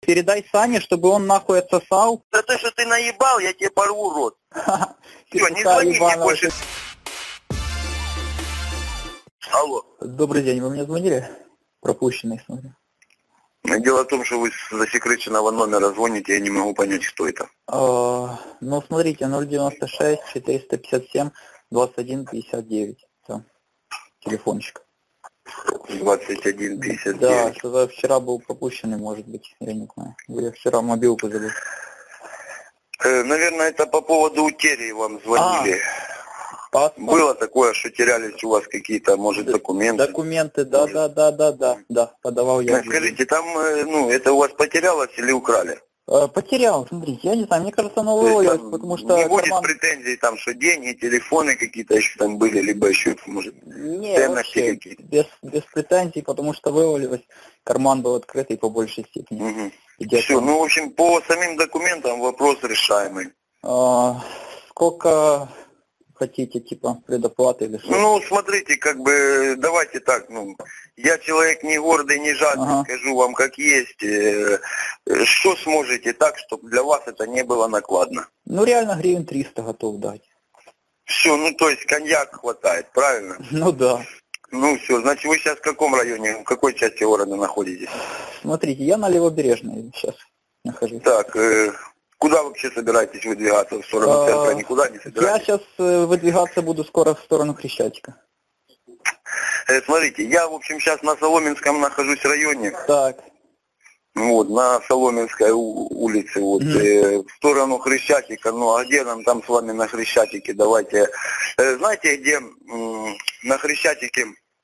передай Сане, чтобы он нахуй отсосал. За то, что ты наебал, я тебе порву рот. Все, не звони мне больше. Алло. Добрый день, вы мне звонили? Пропущенный, смотрю. Дело в том, что вы с засекреченного номера звоните, я не могу понять, что это. Ну, смотрите, 096 457 21 59. Все. Телефончик. 21:59. Да, что вчера был пропущенный, может быть, я не знаю. Я вчера мобилку забыл. Наверное, это по поводу утери вам звонили. Паспорт. Было такое, что терялись у вас какие-то, может, документы? Документы, да, подавал я. Скажите, там, ну, это у вас потерялось или украли? Потерял, смотрите, я не знаю, мне кажется, оно вывалилось, потому что... Не будет претензий, там, что деньги, телефоны какие-то еще там были, либо еще, может, ценности какие-то? Без претензий, потому что вывалилось, карман был открытый по большей степени. Все, ну, в общем, по самим документам вопрос решаемый. Сколько хотите, типа, предоплаты или что? Ну, смотрите, как бы, давайте так, ну, я человек не гордый, не жадный, скажу вам как есть. Что сможете так, чтобы для вас это не было накладно? Ну, реально гривен 300 готов дать. Все, ну, то есть коньяк хватает, правильно? Ну, да. Ну, все, значит, вы сейчас в каком районе, в какой части города находитесь? Смотрите, я на Левобережной сейчас нахожусь. Так, куда вообще собираетесь выдвигаться? В сторону центра никуда не собираетесь? Я сейчас выдвигаться буду скоро в сторону Хрещатика. Смотрите, я, в общем, сейчас на Соломенском нахожусь районе. Так. Вот, на Соломенской улице, вот, в сторону Хрещатика. Ну, а где нам там с вами на Хрещатике? Давайте, знаете, где на Хрещатике,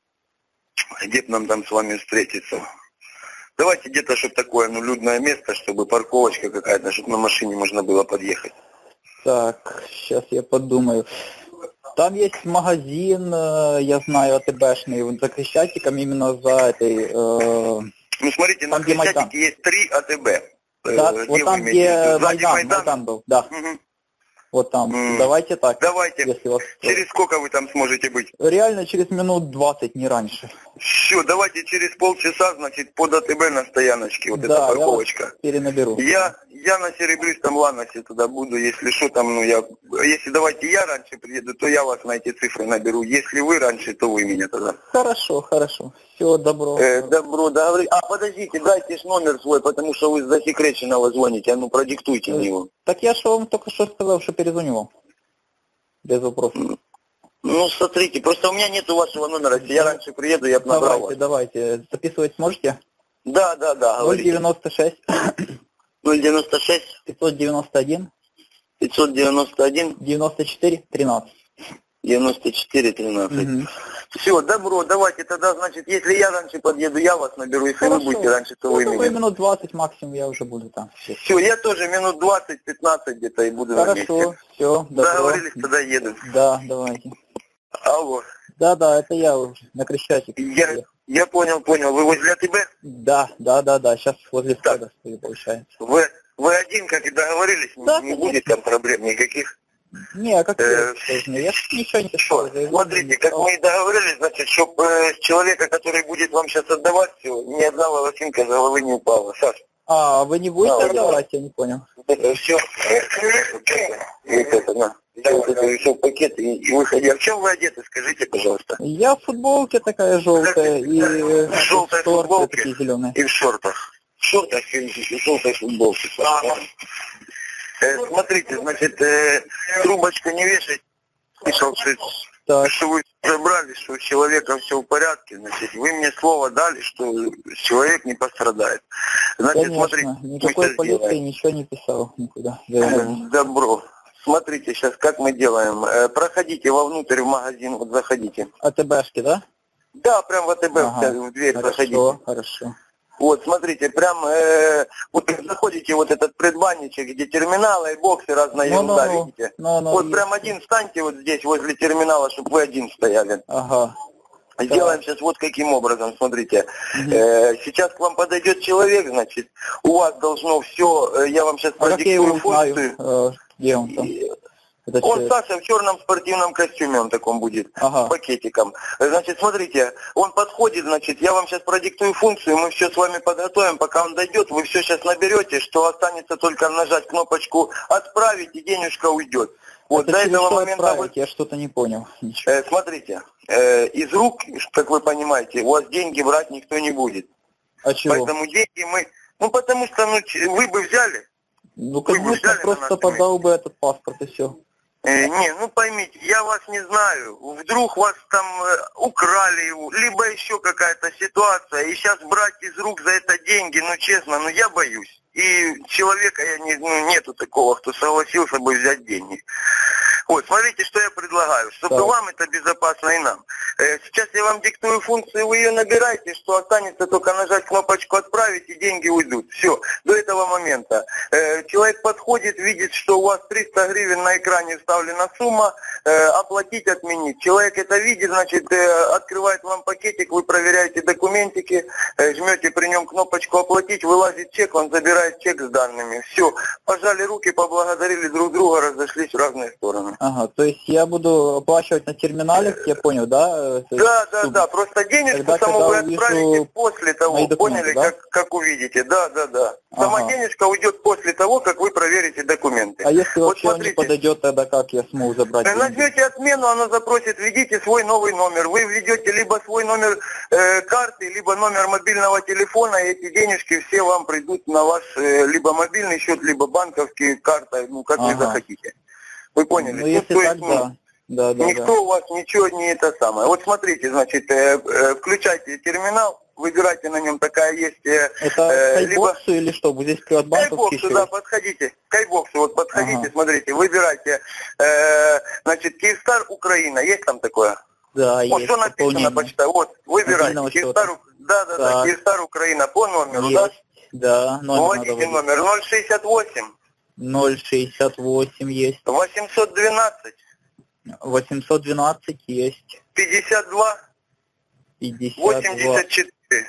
где б нам там с вами встретиться? Давайте где-то, чтобы такое, ну, людное место, чтобы парковочка какая-то, чтобы на машине можно было подъехать. Так, сейчас я подумаю. Там есть магазин, я знаю, АТБшный, вот за Хрещатиком, именно за этой... Ну, смотрите, на Хрещатике есть 3 АТБ. Да, вот там, где Майдан был, да. Вот там. Давайте так. Давайте. Если вас... Через сколько вы там сможете быть? Реально через минут 20, не раньше. Все, давайте через полчаса, значит, под АТБ на стояночке, вот да, эта парковочка. Я перенаберу. Я на Серебристом Ланосе туда буду, если что там, ну если давайте я раньше приеду, то я вас на эти цифры наберу. Если вы раньше, то вы меня тогда. Хорошо. Все, добро. Добро, договорились. Подождите, дайте ж номер свой, потому что вы с засекреченного звоните, а ну продиктуйте мне его. Так я же вам только что сказал, что перезвоню вам. Без вопросов. Ну, смотрите, просто у меня нету вашего номера. Если я раньше приеду, я бы набрал вас. Давайте. Записывать сможете? Да, 096 591 94 13. 94-13. Все, добро, давайте тогда, значит, если я раньше подъеду, я вас наберу, если вы будете раньше, то вы меня. Минут 20 максимум я уже буду там. Все, я тоже минут 20-15 где-то и буду на месте. Хорошо, все, добро. Договорились, тогда еду. Да, давайте. Алло. Да, это я уже, на Крещатике. Я понял, вы возле АТБ? Да, сейчас возле входа стою, получается. Вы один, как и договорились, да, не будет там проблем никаких? Не, как я ничего не писал. Смотрите, как мы и договорились, значит, чтобы с человека, который будет вам сейчас отдавать все, ни одна волосинка с головы не упала. Саш. Вы не будете отдавать, я не понял. Это все. Все в пакет и выходи. А в чем вы одеты, скажите, пожалуйста? Я в футболке такая желтая и в желтой футболке такие зеленые. И в шортах. В шортах и в желтой футболке. Смотрите, значит, трубочку не вешать. Слышал, что вы забрали, что у человека все в порядке. Значит, вы мне слово дали, что человек не пострадает. Значит, конечно, смотрите, никакой полиции ничего не писал никуда. Добро. Смотрите, сейчас как мы делаем. Проходите вовнутрь в магазин, вот заходите. АТБшки, да? Да, прям в АТБ в дверь проходите. Хорошо. Вот, смотрите, прям вот заходите вот этот предбанничек, где терминалы и боксы, разная ерунда, видите? Вот прям один встаньте вот здесь, возле терминала, чтобы вы один стояли. Ага. Сделаем сейчас вот каким образом, смотрите. Сейчас к вам подойдет человек, значит, у вас должно все, я вам сейчас продиктую функцию. Где он там? этот Он, человек? Саша, в черном спортивном костюме, он таком будет, Ага. с пакетиком. Значит, смотрите, он подходит, значит, я вам сейчас продиктую функцию, мы все с вами подготовим, пока он дойдет, вы все сейчас наберете, что останется только нажать кнопочку «Отправить», и денежка уйдет. Вот, Это до через этого что момента отправить? Я что-то не понял. Ничего. смотрите, из рук, как вы понимаете, у вас деньги брать никто не будет. А чего? Поэтому деньги мы, потому что вы бы взяли. Ну, Вы бы конечно, взяли на просто нашем подал бы этот паспорт и все. Не, поймите, я вас не знаю. Вдруг вас там украли, либо еще какая-то ситуация. И сейчас брать из рук за это деньги, честно, я боюсь. И человека нету такого, кто согласился бы взять деньги. Вот, смотрите, что я предлагаю, чтобы Так. вам это безопасно и нам. Сейчас я вам диктую функцию, вы ее набираете, что останется только нажать кнопочку «Отправить» и деньги уйдут. Все, до этого момента. Человек подходит, видит, что у вас 300 гривен на экране вставлена сумма, оплатить, отменить. Человек это видит, значит, открывает вам пакетик, вы проверяете документики, жмете при нем кнопочку «Оплатить», вылазит чек, он забирает чек с данными. Все, пожали руки, поблагодарили друг друга, разошлись в разные стороны. Ага, то есть я буду оплачивать на терминале, я понял, да? То есть, Да, просто денежку Тогда, саму когда вы увижу отправите после того, мои документы, поняли, да? как увидите, да. Сама Ага. денежка уйдет после того, как вы проверите документы. А если Вот вообще он не смотрите, подойдет, тогда как я смогу забрать деньги? нажмете отмену, она запросит, введите свой новый номер. Вы введете либо свой номер карты, либо номер мобильного телефона, и эти денежки все вам придут на ваш либо мобильный счет, либо банковский карта, как вы захотите. Вы поняли? Ну, если то так, есть, да. никто у вас ничего не это самое. Вот смотрите, значит, включайте терминал, выбирайте на нем, такая есть... Это Скайбоксу или что? Вот здесь приватбанковский Скайбоксу, еще да, есть? подходите. Скайбоксу, вот подходите, Ага. смотрите, выбирайте. Значит, Киевстар Украина, есть там такое? Да, Вот есть что написано, пополнение. почитай. Вот, выбирайте. Мобильного Киевстар, счета. да, Так. Киевстар Украина по номеру, Есть. Да, номер надо Вводите вводить. номер 068 068 есть. 812 812 есть. 52 52 84.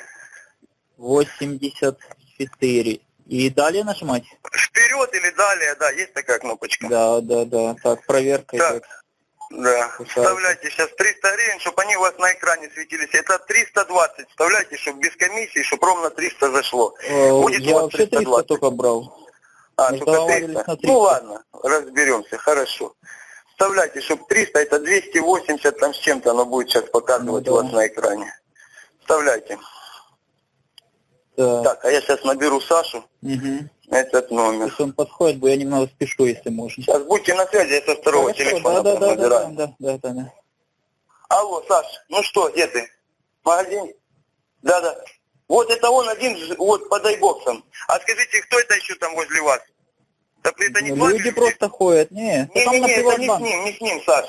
84. И далее нажимать? Вперед или далее, да, есть такая кнопочка. Да. Так, проверка Так. идет. Да, Пускай. вставляйте сейчас 300 гривен, чтобы они у вас на экране светились. Это 320, вставляйте, чтобы без комиссии, чтобы ровно 300 зашло. Будет Я у вас вообще 300 320. только брал. Мы Только договаривались 300? на 300. Ну ладно, разберемся, хорошо. Вставляйте, чтобы 300, это 280 там с чем-то, оно будет сейчас показывать Ну, у да. вас на экране. Вставляйте. Да. Так, а я сейчас наберу Сашу, Угу. этот номер. Если он подходит, я немного спешу, если можно. Сейчас будьте на связи, я со второго Хорошо, телефона да. набираю. Да. Алло, Саш, ну что, где ты? В магазине? Да. Вот это он один, вот под айбоксом. А скажите, кто это еще там возле вас? Так это не Люди вами? просто ходят. Не, это там на Не, это не Приватбанк. не с ним, Саш.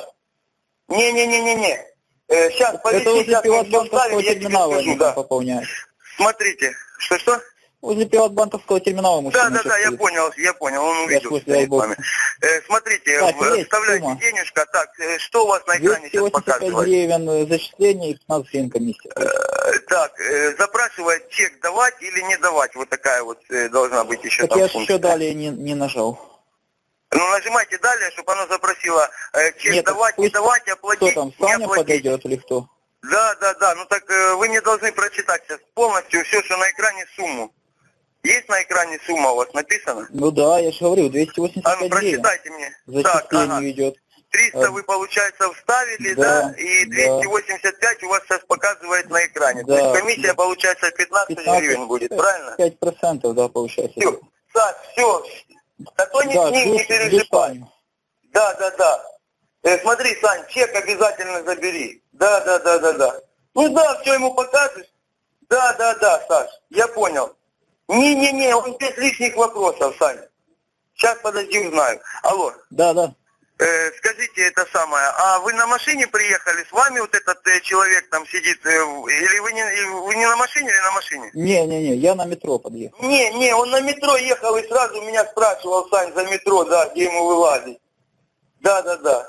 Не. Сейчас, Это повиси, возле сейчас мы все Приватбанковского вставим, я тебе терминала скажу, они да. пополняют. Смотрите, что? Возле Приватбанковского терминала мужчина. Да, я понял, он увидел, возле что не с айбокса. вами. Смотрите, Так, есть вставляйте сумма. денежка. Так, что у вас на экране сейчас 285 показывает? гривен зачисление и 15 гривен комиссия. Так, запрашивает чек давать или не давать. Вот такая вот должна быть еще Так там я же функция. еще далее не нажал. Ну нажимайте далее, чтобы оно запросило чек Нет, давать, не пусть давать, оплатить, Кто там, не Саня оплатить. подойдет или кто? Да. Ну так вы мне должны прочитать сейчас полностью все, что на экране сумму. Есть на экране сумма у вас написано? Ну да, я же говорю, А 285 ну гривен. прочитайте мне. Зачисление идет. 300 вы, получается, вставили, да? И 285 у вас сейчас показывает на экране. Да, То есть комиссия, получается, 15 гривен будет, правильно? 5%, да, получается. Все, Саш, все. А то не Да, с ним, не жду переживай. Саню. Да. Смотри, Сань, чек обязательно забери. Да. Ну да, все ему покажешь. Да, Саш, я понял. Не, он без лишних вопросов, Сань. Сейчас, подожди, узнаю. Алло. Да. Скажите это самое, а вы на машине приехали, с вами вот этот человек там сидит, или вы не на машине или на машине? Не, я на метро подъехал. Не, он на метро ехал и сразу меня спрашивал, Сань, за метро, да, где ему вылазить. Да.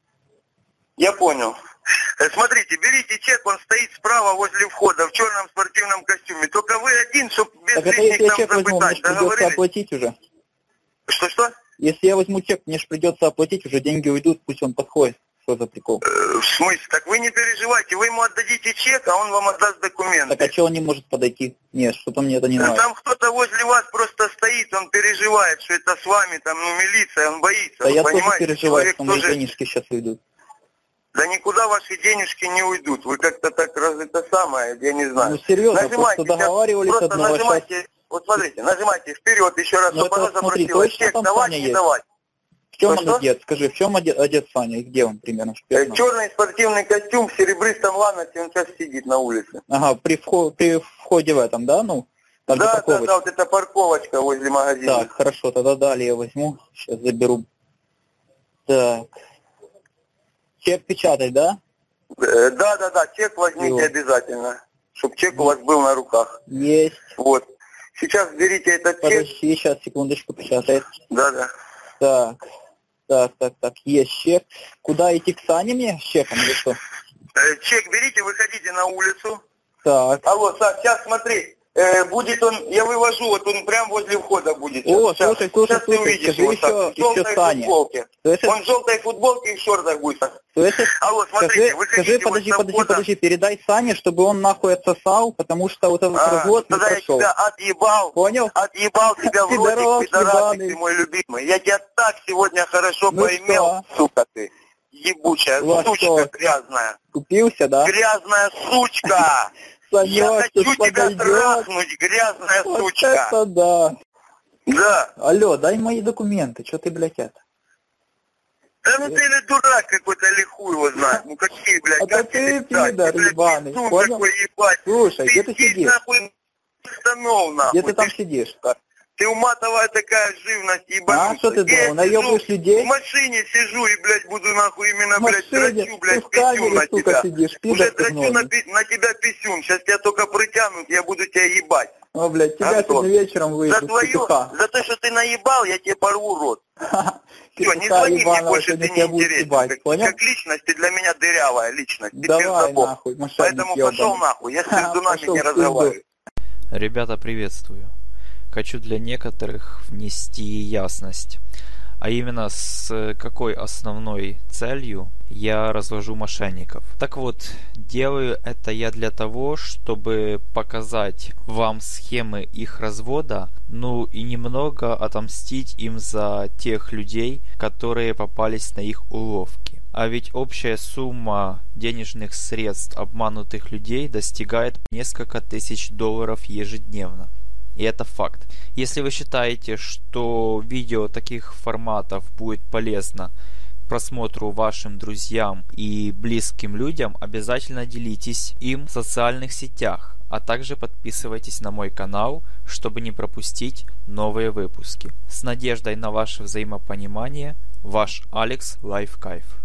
Я понял. Смотрите, берите чек, он стоит справа возле входа в черном спортивном костюме. Только вы один, чтобы без Так это если лишних я там чек возьму, мне запытать, же придется договорились? оплатить уже. Что? Если я возьму чек, мне же придется оплатить, уже деньги уйдут, пусть он подходит. Что за прикол? В смысле? Так вы не переживайте, вы ему отдадите чек, а он вам отдаст документы. Так а чего он не может подойти? Нет, что-то мне это не нравится. Там кто-то возле вас просто стоит, он переживает, что это с вами, там, милиция, он боится. Да я тоже понимаете? переживаю, что мои тоже... денежки сейчас уйдут. Да никуда ваши денежки не уйдут. Вы как-то так это самое, я не знаю. Ну серьезно, нажимайте, просто договаривались просто одного. нажимайте, сейчас... вот смотрите, нажимайте вперед еще раз, ну, чтобы она смотри, запросила точно чек, там давать, Саня не есть? давать. В чем Что? он одет? Скажи, в чем одет Саня и где он примерно? Черный спортивный костюм в серебристом ланосе, он сейчас сидит на улице. Ага, при входе в этом, да? Ну, там да, вот эта парковочка возле магазина. Так, хорошо, тогда далее я возьму, сейчас заберу. Так. Чек печатать, да? Да, чек возьмите обязательно, чтобы чек у вас был на руках. Есть. Вот. Сейчас берите этот чек. Подожди, сейчас, секундочку, печатает. Да. Так, есть чек. Куда идти, к Сане мне с чеком или что? Чек берите, выходите на улицу. Так. Алло, Саш, сейчас смотри. Будет он, я вывожу, вот он прям возле входа будет. О, сейчас, слушай, ты увидишь скажи его, еще Саня. Он в желтой футболке и в шортах будет. Слышишь? Алло, смотрите, скажи, подожди, передай Сане, чтобы он нахуй отсосал, потому что вот этот развод не прошел. Я тебя отъебал. Понял? Отъебал тебя в ротик, пидорасик, ты мой любимый. Я тебя так сегодня хорошо поимел, сука ты. Ебучая сучка грязная. Купился, да? Грязная сучка. Санек, я хочу тебя трахнуть, грязная вот сучка. Это да. Да. Алло, дай мои документы, что ты, блядь, это? Да ну ты или дурак какой-то, или хуй его знает. Ну какие, блядь, это как ты пидор ебаный, понял? Такой, ебать. Слушай, где ты сидишь? Нахуй, где ты там сидишь? Ты уматовая такая живность, ебануться. А что ты думал, наебываешь людей? В машине сижу и, блядь, буду нахуй именно, блядь, драчу, блядь, писюн на тебя. Сидишь, уже драчу на тебя писюн, сейчас тебя только притянут, я буду тебя ебать. О, блядь, тебя сегодня вечером выйдут. За то, что ты наебал, я тебе порву рот. Все, не звони мне больше, ты не интересен. Как личность, ты для меня дырявая личность. Давай нахуй, поэтому пошел нахуй, я между нами не разговариваю. Ребята, приветствую. Хочу для некоторых внести ясность, а именно с какой основной целью я развожу мошенников. Так вот, делаю это я для того, чтобы показать вам схемы их развода, ну и немного отомстить им за тех людей, которые попались на их уловки. А ведь общая сумма денежных средств обманутых людей достигает несколько тысяч долларов ежедневно. И это факт. Если вы считаете, что видео таких форматов будет полезно к просмотру вашим друзьям и близким людям, обязательно делитесь им в социальных сетях, а также подписывайтесь на мой канал, чтобы не пропустить новые выпуски. С надеждой на ваше взаимопонимание, ваш Алекс Лайфкайф.